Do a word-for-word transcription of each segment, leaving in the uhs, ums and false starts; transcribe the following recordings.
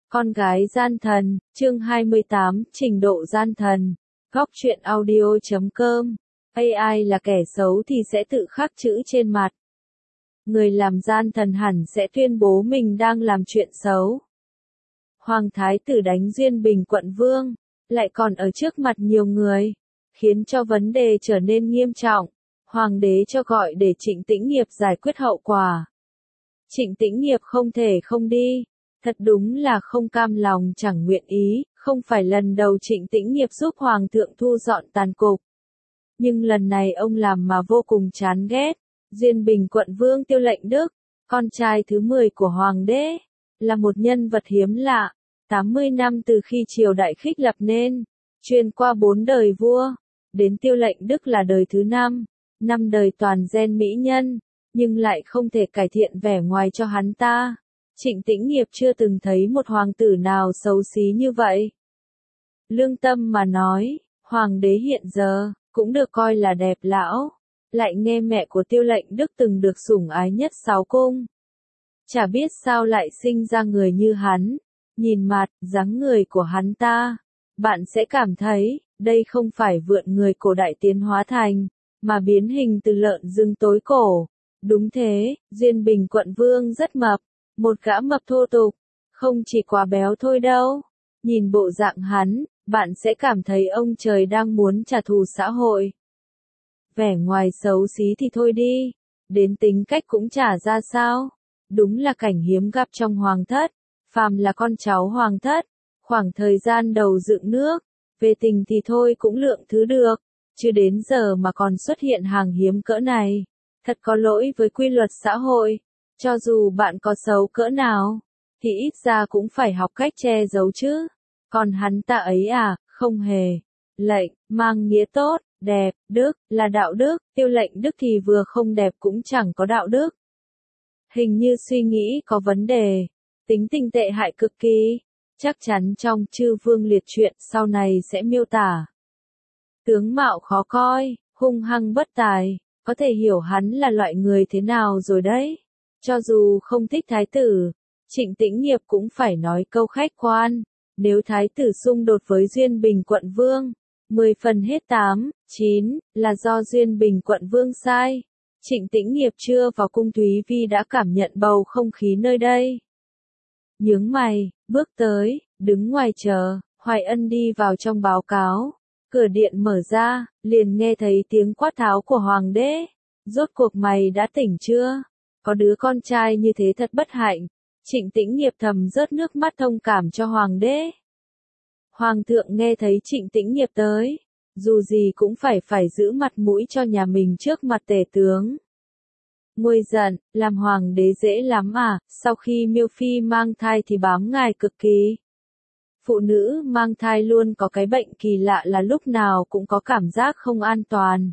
Con gái gian thần, chương hai mươi tám, trình độ gian thần. Góc truyện audio chấm com. a i là kẻ xấu thì sẽ tự khắc chữ trên mặt. Người làm gian thần hẳn sẽ tuyên bố mình đang làm chuyện xấu. Hoàng thái tử đánh Duyên Bình quận vương, lại còn ở trước mặt nhiều người, khiến cho vấn đề trở nên nghiêm trọng. Hoàng đế cho gọi để Trịnh Tĩnh Nghiệp giải quyết hậu quả. Trịnh Tĩnh Nghiệp không thể không đi. Thật đúng là không cam lòng chẳng nguyện ý, không phải lần đầu Trịnh Tĩnh Nghiệp giúp Hoàng thượng thu dọn tàn cục. Nhưng lần này ông làm mà vô cùng chán ghét. Duyên Bình quận vương Tiêu Lệnh Đức, con trai thứ mười của Hoàng đế, là một nhân vật hiếm lạ. tám mươi năm từ khi triều đại khích lập nên, truyền qua bốn đời vua, đến Tiêu Lệnh Đức là đời thứ năm, năm đời toàn gen mỹ nhân, nhưng lại không thể cải thiện vẻ ngoài cho hắn ta. Trịnh Tĩnh Nghiệp chưa từng thấy một hoàng tử nào xấu xí như vậy. Lương tâm mà nói, hoàng đế hiện giờ, cũng được coi là đẹp lão, lại nghe mẹ của Tiêu Lệnh Đức từng được sủng ái nhất sáu cung. Chả biết sao lại sinh ra người như hắn, nhìn mặt, dáng người của hắn ta, bạn sẽ cảm thấy, đây không phải vượn người cổ đại tiến hóa thành, mà biến hình từ lợn rừng tối cổ. Đúng thế, Duyên Bình quận vương rất mập. Một gã mập thô tục, không chỉ quá béo thôi đâu. Nhìn bộ dạng hắn, bạn sẽ cảm thấy ông trời đang muốn trả thù xã hội. Vẻ ngoài xấu xí thì thôi đi, đến tính cách cũng chả ra sao. Đúng là cảnh hiếm gặp trong hoàng thất, phàm là con cháu hoàng thất, khoảng thời gian đầu dựng nước, về tình thì thôi cũng lượng thứ được, chứ đến giờ mà còn xuất hiện hàng hiếm cỡ này, thật có lỗi với quy luật xã hội. Cho dù bạn có xấu cỡ nào, thì ít ra cũng phải học cách che giấu chứ. Còn hắn ta ấy à, không hề. Lệnh, mang nghĩa tốt, đẹp, đức, là đạo đức. Tiêu Lệnh Đức thì vừa không đẹp cũng chẳng có đạo đức. Hình như suy nghĩ có vấn đề. Tính tình tệ hại cực kỳ. Chắc chắn trong Chư Vương Liệt truyện sau này sẽ miêu tả. Tướng mạo khó coi, hung hăng bất tài. Có thể hiểu hắn là loại người thế nào rồi đấy. Cho dù không thích thái tử, Trịnh Tĩnh Nghiệp cũng phải nói câu khách quan. Nếu thái tử xung đột với Duyên Bình quận vương, mười phần hết tám, chín, là do Duyên Bình quận vương sai. Trịnh Tĩnh Nghiệp chưa vào cung Thúy Vi đã cảm nhận bầu không khí nơi đây. Nhướng mày, bước tới, đứng ngoài chờ, Hoài Ân đi vào trong báo cáo. Cửa điện mở ra, liền nghe thấy tiếng quát tháo của hoàng đế. Rốt cuộc mày đã tỉnh chưa? Có đứa con trai như thế thật bất hạnh. Trịnh Tĩnh Nghiệp thầm rớt nước mắt thông cảm cho hoàng đế. Hoàng thượng nghe thấy Trịnh Tĩnh Nghiệp tới, dù gì cũng phải phải giữ mặt mũi cho nhà mình trước mặt tể tướng. Nguôi giận, làm hoàng đế dễ lắm à, sau khi Miêu Phi mang thai thì bám ngài cực kỳ. Phụ nữ mang thai luôn có cái bệnh kỳ lạ là lúc nào cũng có cảm giác không an toàn.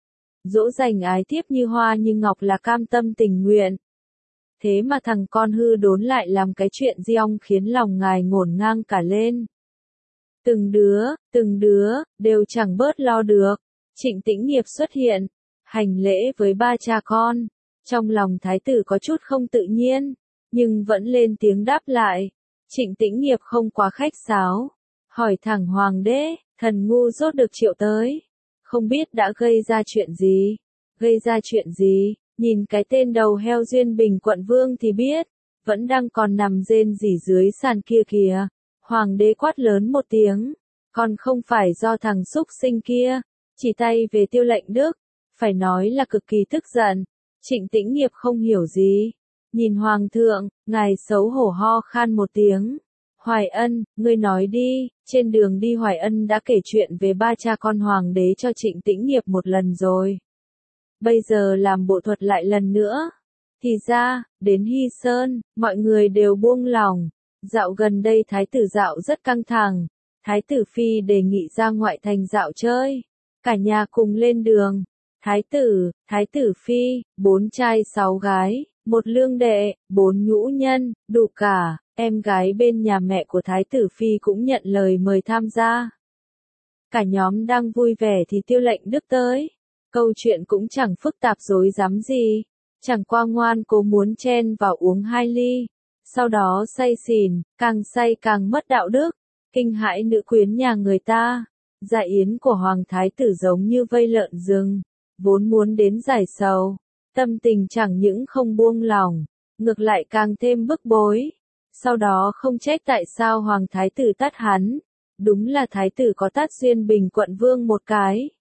Dỗ dành ái thiếp như hoa như ngọc là cam tâm tình nguyện. Thế mà thằng con hư đốn lại làm cái chuyện giong khiến lòng ngài ngổn ngang cả lên. Từng đứa, từng đứa, đều chẳng bớt lo được. Trịnh Tĩnh Nghiệp xuất hiện, hành lễ với ba cha con. Trong lòng thái tử có chút không tự nhiên, nhưng vẫn lên tiếng đáp lại. Trịnh Tĩnh Nghiệp không quá khách sáo, hỏi thẳng hoàng đế, thần ngu dốt được triệu tới. Không biết đã gây ra chuyện gì? Gây ra chuyện gì? Nhìn cái tên đầu heo Duyên Bình quận vương thì biết, vẫn đang còn nằm rên rỉ dưới sàn kia kìa. Hoàng đế quát lớn một tiếng, còn không phải do thằng xúc sinh kia, chỉ tay về Tiêu Lệnh Đức, phải nói là cực kỳ tức giận. Trịnh Tĩnh Nghiệp không hiểu gì, nhìn hoàng thượng, ngài xấu hổ ho khan một tiếng. Hoài Ân, ngươi nói đi. Trên đường đi Hoài Ân đã kể chuyện về ba cha con hoàng đế cho Trịnh Tĩnh Nghiệp một lần rồi. Bây giờ làm bộ thuật lại lần nữa. Thì ra, đến Hy Sơn, mọi người đều buông lỏng. Dạo gần đây thái tử dạo rất căng thẳng. Thái tử Phi đề nghị ra ngoại thành dạo chơi. Cả nhà cùng lên đường. Thái tử, thái tử Phi, bốn trai sáu gái, một lương đệ, bốn nhũ nhân, đủ cả. Em gái bên nhà mẹ của thái tử Phi cũng nhận lời mời tham gia. Cả nhóm đang vui vẻ thì Tiêu Lệnh Đức tới. Câu chuyện cũng chẳng phức tạp rối rắm gì. Chẳng qua ngoan cố muốn chen vào uống hai ly. Sau đó say xỉn, càng say càng mất đạo đức, kinh hãi nữ quyến nhà người ta. Dạ yến của hoàng thái tử giống như vây lợn rừng, vốn muốn đến giải sầu, tâm tình chẳng những không buông lỏng, ngược lại càng thêm bức bối. Sau đó không trách tại sao hoàng thái tử tát hắn, đúng là thái tử có tát Duyên Bình quận vương một cái.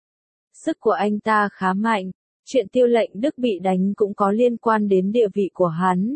Sức của anh ta khá mạnh, chuyện Tiêu Lệnh Đức bị đánh cũng có liên quan đến địa vị của hắn.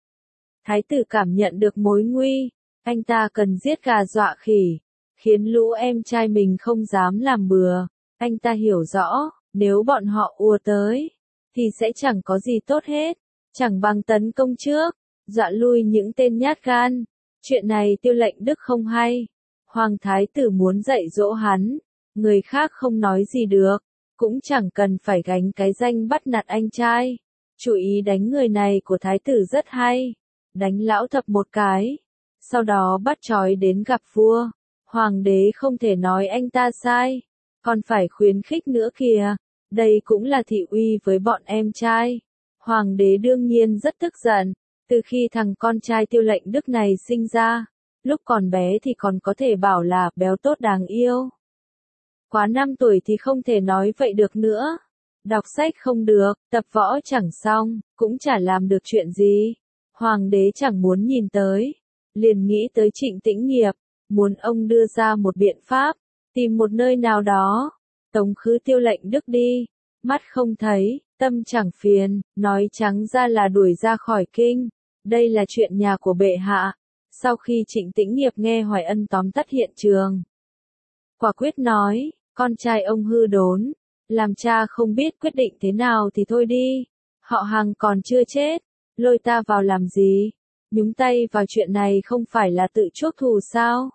Thái tử cảm nhận được mối nguy, anh ta cần giết gà dọa khỉ, khiến lũ em trai mình không dám làm bừa. Anh ta hiểu rõ, nếu bọn họ ùa tới, thì sẽ chẳng có gì tốt hết, chẳng bằng tấn công trước, dọa lui những tên nhát gan. Chuyện này Tiêu Lệnh Đức không hay. Hoàng thái tử muốn dạy dỗ hắn, người khác không nói gì được, cũng chẳng cần phải gánh cái danh bắt nạt anh trai. Chú ý đánh người này của thái tử rất hay, đánh lão thập một cái, sau đó bắt trói đến gặp vua. Hoàng đế không thể nói anh ta sai, còn phải khuyến khích nữa kìa, đây cũng là thị uy với bọn em trai. Hoàng đế đương nhiên rất tức giận, từ khi thằng con trai Tiêu Lệnh Đức này sinh ra, lúc còn bé thì còn có thể bảo là béo tốt đáng yêu. Quá năm tuổi thì không thể nói vậy được nữa. Đọc sách không được, tập võ chẳng xong, cũng chả làm được chuyện gì. Hoàng đế chẳng muốn nhìn tới, liền nghĩ tới Trịnh Tĩnh Nghiệp, muốn ông đưa ra một biện pháp, tìm một nơi nào đó, tống khứ Tiêu Lệnh Đức đi. Mắt không thấy, tâm chẳng phiền, nói trắng ra là đuổi ra khỏi kinh. Đây là chuyện nhà của bệ hạ. Sau khi Trịnh Tĩnh Nghiệp nghe Hoài Ân tóm tắt hiện trường, quả quyết nói, con trai ông hư đốn, làm cha không biết quyết định thế nào thì thôi đi. Họ Hàng còn chưa chết, lôi ta vào làm gì? Nhúng tay vào chuyện này không phải là tự chuốc thù sao?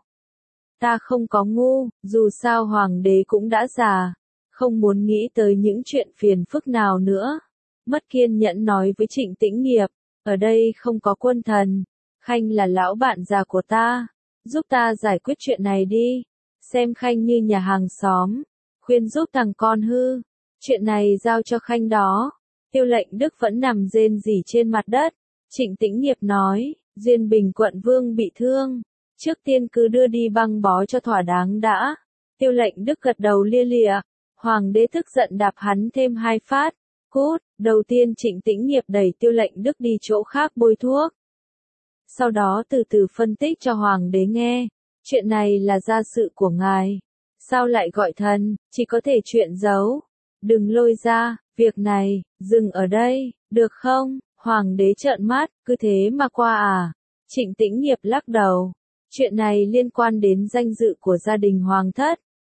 Ta không có ngu, dù sao hoàng đế cũng đã già, không muốn nghĩ tới những chuyện phiền phức nào nữa. Mất kiên nhẫn nói với Trịnh Tĩnh Nghiệp, ở đây không có quân thần, Khanh là lão bạn già của ta, giúp ta giải quyết chuyện này đi. Xem Khanh như nhà hàng xóm, khuyên giúp thằng con hư, chuyện này giao cho Khanh đó. Tiêu Lệnh Đức vẫn nằm rên rỉ trên mặt đất. Trịnh Tĩnh Nghiệp nói, Duyên Bình quận vương bị thương, trước tiên cứ đưa đi băng bó cho thỏa đáng đã. Tiêu Lệnh Đức gật đầu lia lịa, hoàng đế tức giận đạp hắn thêm hai phát. Cút, đầu tiên Trịnh Tĩnh Nghiệp đẩy Tiêu Lệnh Đức đi chỗ khác bôi thuốc. Sau đó từ từ phân tích cho hoàng đế nghe, chuyện này là gia sự của ngài, sao lại gọi thần, chỉ có thể chuyện giấu, đừng lôi ra, việc này, dừng ở đây, được không? Hoàng đế trợn mắt, cứ thế mà qua à? Trịnh Tĩnh Nghiệp lắc đầu, chuyện này liên quan đến danh dự của gia đình hoàng thất.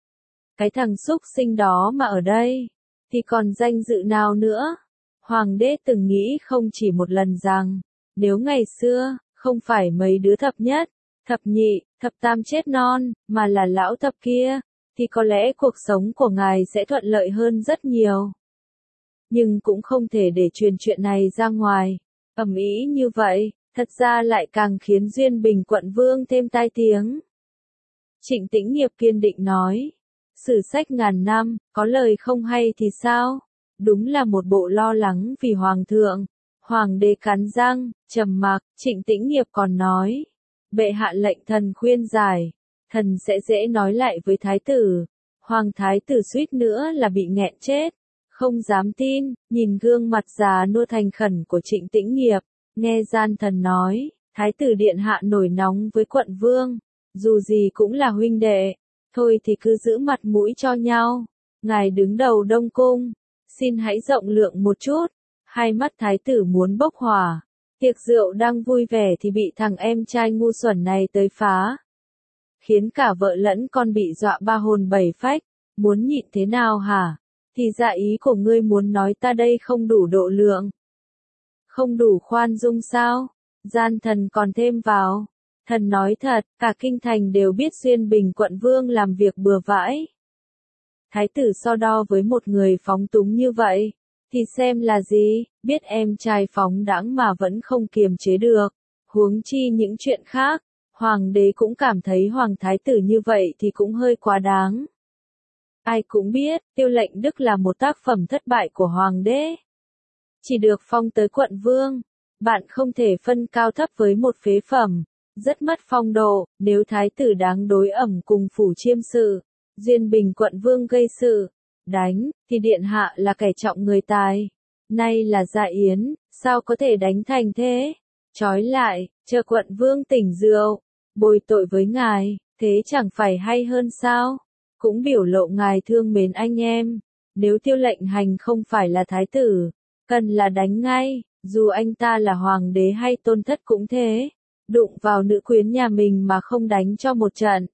Cái thằng xúc sinh đó mà ở đây, thì còn danh dự nào nữa? Hoàng đế từng nghĩ không chỉ một lần rằng, nếu ngày xưa, không phải mấy đứa thập nhất, thập nhị, thập tam chết non, mà là lão thập kia, thì có lẽ cuộc sống của ngài sẽ thuận lợi hơn rất nhiều. Nhưng cũng không thể để truyền chuyện này ra ngoài, ầm ĩ như vậy, thật ra lại càng khiến Duyên Bình quận vương thêm tai tiếng. Trịnh Tĩnh Nghiệp kiên định nói, sử sách ngàn năm, có lời không hay thì sao? Đúng là một bộ lo lắng vì hoàng thượng. Hoàng đế cắn răng, trầm mặc. Trịnh Tĩnh Nghiệp còn nói, bệ hạ lệnh thần khuyên giải, thần sẽ dễ nói lại với thái tử. Hoàng thái tử suýt nữa là bị nghẹn chết, không dám tin, nhìn gương mặt già nua thành khẩn của Trịnh Tĩnh Nghiệp, nghe gian thần nói, thái tử điện hạ nổi nóng với quận vương, dù gì cũng là huynh đệ, thôi thì cứ giữ mặt mũi cho nhau. Ngài đứng đầu Đông Cung, xin hãy rộng lượng một chút. Hai mắt thái tử muốn bốc hỏa, tiệc rượu đang vui vẻ thì bị thằng em trai ngu xuẩn này tới phá, khiến cả vợ lẫn con bị dọa ba hồn bảy phách. Muốn nhịn thế nào hả? Thì dạ ý của ngươi muốn nói ta đây không đủ độ lượng, không đủ khoan dung sao? Gian thần còn thêm vào, thần nói thật, cả kinh thành đều biết Duyên Bình quận vương làm việc bừa bãi. Thái tử so đo với một người phóng túng như vậy, thì xem là gì? Biết em trai phóng đãng mà vẫn không kiềm chế được, huống chi những chuyện khác. Hoàng đế cũng cảm thấy hoàng thái tử như vậy thì cũng hơi quá đáng. Ai cũng biết, Tiêu Lệnh Đức là một tác phẩm thất bại của hoàng đế. Chỉ được phong tới quận vương, Bạn không thể phân cao thấp với một phế phẩm, rất mất phong độ. Nếu thái tử đáng đối ẩm cùng phủ chiêm sự, Duyên Bình quận vương gây sự, đánh, thì điện hạ là kẻ trọng người tài. Nay là Dạ Yến, sao có thể đánh thành thế? Trói lại, chờ quận vương tỉnh rượu, bồi tội với ngài, thế chẳng phải hay hơn sao? Cũng biểu lộ ngài thương mến anh em. Nếu Tiêu lệnh hành không phải là thái tử, cần là đánh ngay, dù anh ta là hoàng đế hay tôn thất cũng thế. Đụng vào nữ quyến nhà mình mà không đánh cho một trận,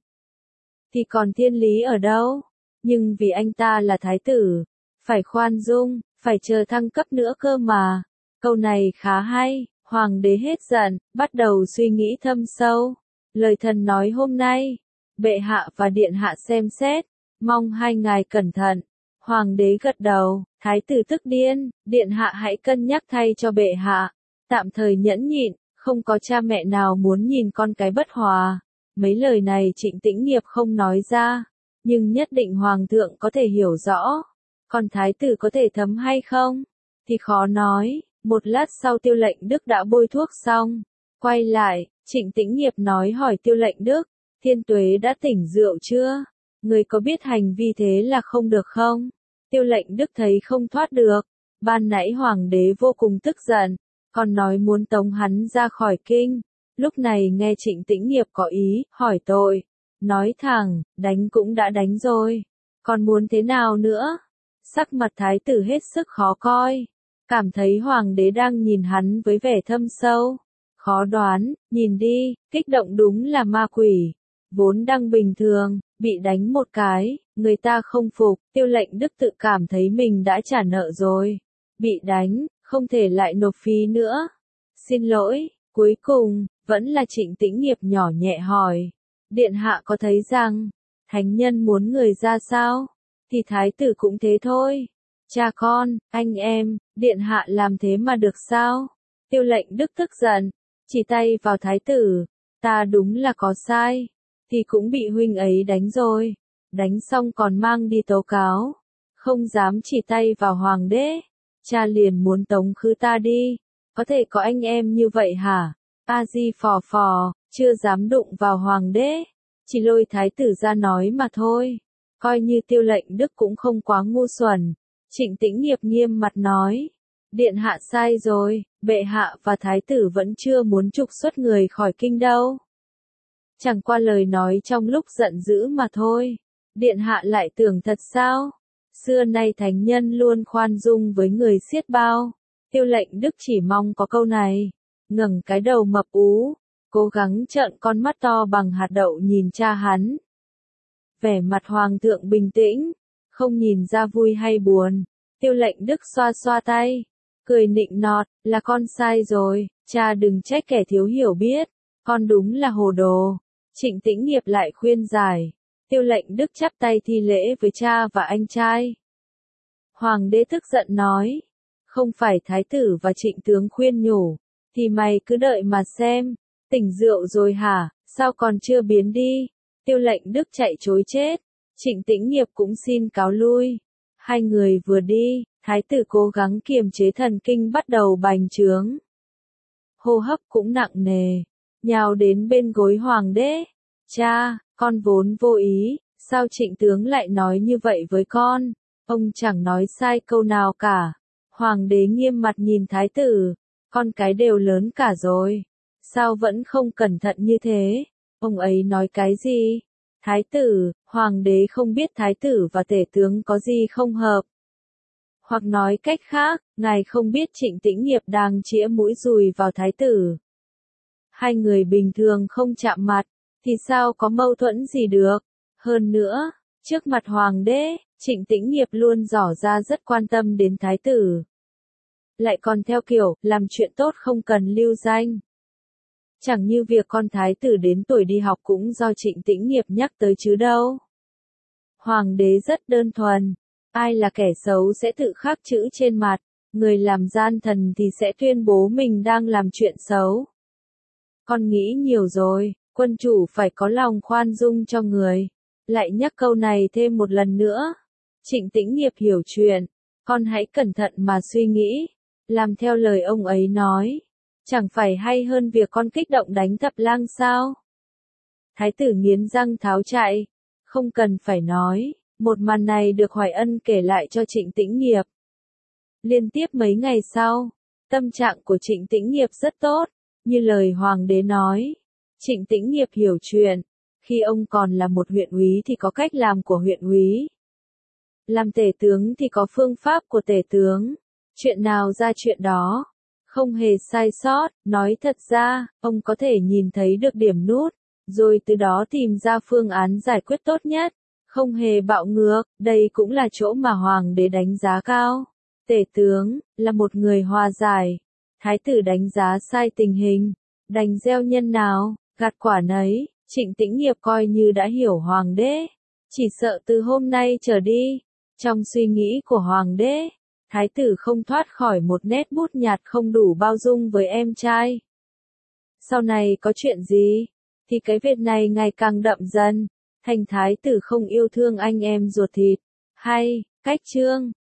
thì còn thiên lý ở đâu? Nhưng vì anh ta là thái tử, phải khoan dung, phải chờ thăng cấp nữa cơ mà. Câu này khá hay, hoàng đế hết giận, bắt đầu suy nghĩ thâm sâu. Lời thần nói hôm nay, bệ hạ và điện hạ xem xét, mong hai ngài cẩn thận. Hoàng đế gật đầu, thái tử tức điên, điện hạ hãy cân nhắc thay cho bệ hạ. Tạm thời nhẫn nhịn, không có cha mẹ nào muốn nhìn con cái bất hòa. Mấy lời này Trịnh Tĩnh Nghiệp không nói ra, nhưng nhất định hoàng thượng có thể hiểu rõ. Còn thái tử có thể thấm hay không, thì khó nói. Một lát sau Tiêu lệnh Đức đã bôi thuốc xong, quay lại, Trịnh Tĩnh Nghiệp nói hỏi Tiêu lệnh Đức, Thiên Tuế đã tỉnh rượu chưa? Người có biết hành vi thế là không được không? Tiêu lệnh Đức thấy không thoát được, ban nãy hoàng đế vô cùng tức giận, còn nói muốn tống hắn ra khỏi kinh. Lúc này nghe Trịnh Tĩnh Nghiệp có ý, hỏi tội, nói thẳng, đánh cũng đã đánh rồi, còn muốn thế nào nữa? Sắc mặt thái tử hết sức khó coi, cảm thấy hoàng đế đang nhìn hắn với vẻ thâm sâu, khó đoán, nhìn đi, kích động đúng là ma quỷ, vốn đang bình thường, bị đánh một cái, người ta không phục. Tiêu lệnh Đức tự cảm thấy mình đã trả nợ rồi, bị đánh, không thể lại nộp phí nữa. Xin lỗi. Cuối cùng, vẫn là Trịnh Tĩnh Nghiệp nhỏ nhẹ hỏi, điện hạ có thấy rằng, thánh nhân muốn người ra sao, thì thái tử cũng thế thôi. Cha con, anh em, điện hạ làm thế mà được sao? Tiêu lệnh Đức tức giận, chỉ tay vào thái tử, ta đúng là có sai, thì cũng bị huynh ấy đánh rồi, đánh xong còn mang đi tố cáo, không dám chỉ tay vào hoàng đế, cha liền muốn tống khứ ta đi. Có thể có anh em như vậy hả? A Di phò phò, chưa dám đụng vào hoàng đế, chỉ lôi thái tử ra nói mà thôi. Coi như Tiêu lệnh Đức cũng không quá ngu xuẩn. Trịnh Tĩnh Nghiệp nghiêm mặt nói, điện hạ sai rồi, bệ hạ và thái tử vẫn chưa muốn trục xuất người khỏi kinh đâu. Chẳng qua lời nói trong lúc giận dữ mà thôi. Điện hạ lại tưởng thật sao? Xưa nay thánh nhân luôn khoan dung với người xiết bao. Tiêu lệnh Đức chỉ mong có câu này, ngẩng cái đầu mập ú, cố gắng trợn con mắt to bằng hạt đậu nhìn cha hắn. Vẻ mặt hoàng thượng bình tĩnh, không nhìn ra vui hay buồn. Tiêu lệnh Đức xoa xoa tay, cười nịnh nọt, là con sai rồi, cha đừng trách kẻ thiếu hiểu biết, con đúng là hồ đồ. Trịnh Tĩnh Nghiệp lại khuyên giải, Tiêu lệnh Đức chắp tay thi lễ với cha và anh trai. Hoàng đế tức giận nói, không phải thái tử và Trịnh tướng khuyên nhủ, thì mày cứ đợi mà xem, tỉnh rượu rồi hả, sao còn chưa biến đi? Tiêu lệnh Đức chạy trối chết, Trịnh Tĩnh Nghiệp cũng xin cáo lui. Hai người vừa đi, thái tử cố gắng kiềm chế thần kinh bắt đầu bành trướng. Hô hấp cũng nặng nề, nhào đến bên gối hoàng đế. Cha, con vốn vô ý, sao Trịnh tướng lại nói như vậy với con? Ông chẳng nói sai câu nào cả. Hoàng đế nghiêm mặt nhìn thái tử, con cái đều lớn cả rồi, sao vẫn không cẩn thận như thế? Ông ấy nói cái gì? Thái tử, hoàng đế không biết thái tử và tể tướng có gì không hợp. Hoặc nói cách khác, ngài không biết Trịnh Tĩnh Nghiệp đang chĩa mũi dùi vào thái tử. Hai người bình thường không chạm mặt, thì sao có mâu thuẫn gì được? Hơn nữa, trước mặt hoàng đế, Trịnh Tĩnh Nghiệp luôn tỏ ra rất quan tâm đến thái tử. Lại còn theo kiểu, làm chuyện tốt không cần lưu danh. Chẳng như việc con thái tử đến tuổi đi học cũng do Trịnh Tĩnh Nghiệp nhắc tới chứ đâu. Hoàng đế rất đơn thuần, ai là kẻ xấu sẽ tự khắc chữ trên mặt, người làm gian thần thì sẽ tuyên bố mình đang làm chuyện xấu. Con nghĩ nhiều rồi, quân chủ phải có lòng khoan dung cho người. Lại nhắc câu này thêm một lần nữa. Trịnh Tĩnh Nghiệp hiểu chuyện, con hãy cẩn thận mà suy nghĩ, làm theo lời ông ấy nói. Chẳng phải hay hơn việc con kích động đánh thập lang sao? Thái tử nghiến răng tháo chạy. Không cần phải nói, một màn này được Hoài Ân kể lại cho Trịnh Tĩnh Nghiệp. Liên tiếp mấy ngày sau, tâm trạng của Trịnh Tĩnh Nghiệp rất tốt, như lời hoàng đế nói. Trịnh Tĩnh Nghiệp hiểu chuyện, khi ông còn là một huyện úy thì có cách làm của huyện úy. Làm tể tướng thì có phương pháp của tể tướng, chuyện nào ra chuyện đó, không hề sai sót. Nói thật ra, ông có thể nhìn thấy được điểm nút, rồi từ đó tìm ra phương án giải quyết tốt nhất, không hề bạo ngược. Đây cũng là chỗ mà hoàng đế đánh giá cao. Tể tướng là một người hòa giải. Thái tử đánh giá sai tình hình, đành gieo nhân nào, gặt quả nấy. Trịnh Tĩnh Nghiệp coi như đã hiểu hoàng đế, chỉ sợ từ hôm nay trở đi, trong suy nghĩ của hoàng đế, thái tử không thoát khỏi một nét bút nhạt không đủ bao dung với em trai. Sau này có chuyện gì, thì cái việc này ngày càng đậm dần, thành thái tử không yêu thương anh em ruột thịt. Hay, cách chương